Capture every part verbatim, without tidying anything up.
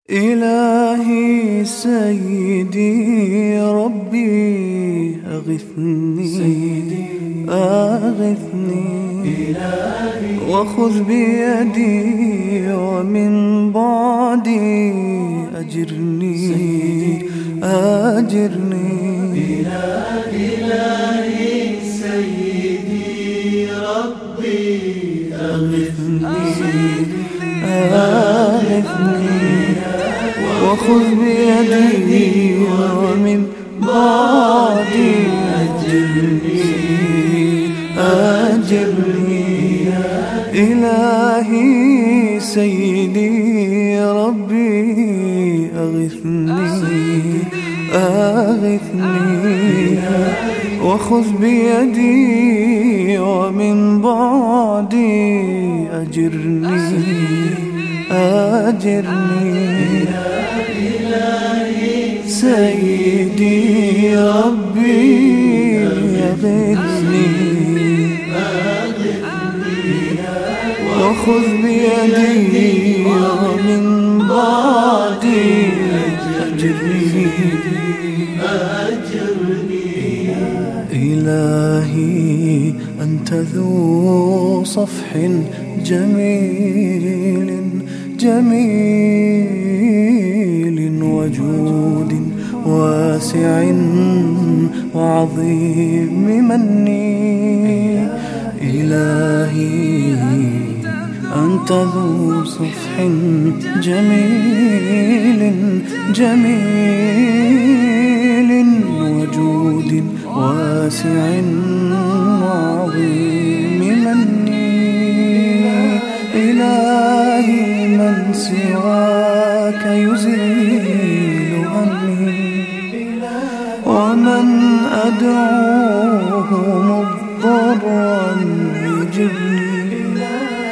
إلهي سيدي ربي أغثني سيدي أغثني وخذ بيدي ومن بعدي أجرني أجرني إلهي سيدي ربي أغثني أغثني وخذ بيدي ومن بعدي أجرني أجرني إلهي سيدي ربي أغثني أغثني وخذ بيدي ومن بعدي أجرني أجرني سيدي ربي أغثني وخذ بيدي ومن بعدي أجرني إلهي أنت ذو صفح جميل جميل وجود واسع وعظيم مني إلهي أنت ذو صفح جميل جميل وجود واسع وعظيم مني إلهي من سواك يزيل همي ومن أدعوه مضطرا يجبني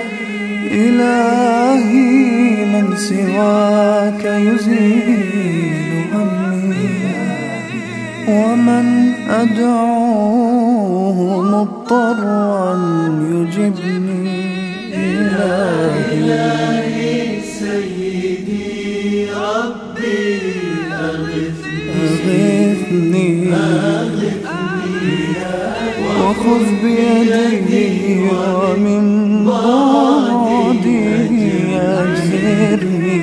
إلهي من سواك يزيل همي ومن أدعوه مضطرا يجبني إلهي سيدي ربي أغثني وخذ بيدي ومن بعدي أجرني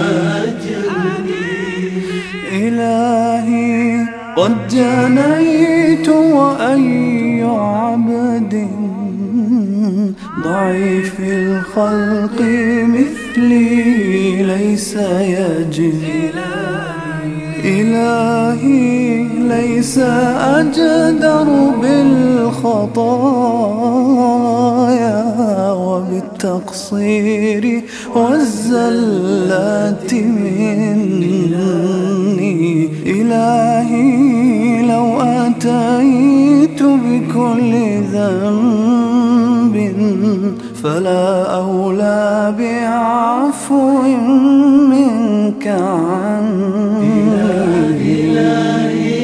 إلهي قد جنيت وأي عبد ضعيف الخلق مثلي ليس يجري إلهي ليس أجدر بالخطايا وبالتقصير والزلات مني إلهي لو أتيت بكل ذنب فلا أولى بعفو منك عني إلهي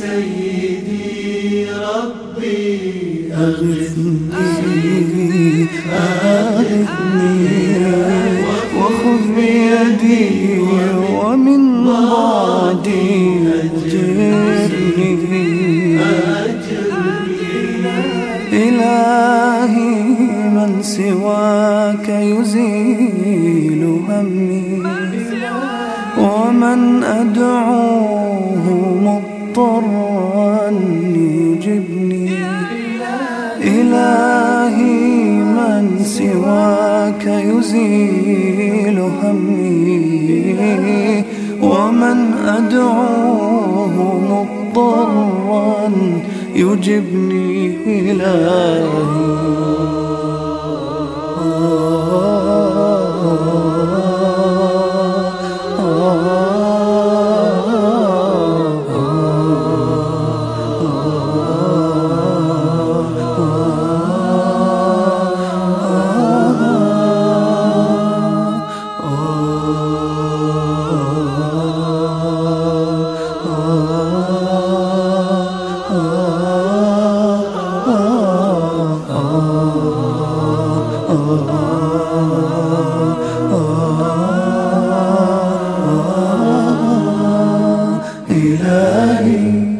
سيدي ربي أغثني أغثني وخذ بيدي ومن بعدي أجرني إلهي من سواك يزيل همي ومن أدعوه مضطرا يجبني إلهي من سواك يزيل همي ومن أدعوه مضطرا يجبني إلهي إلهي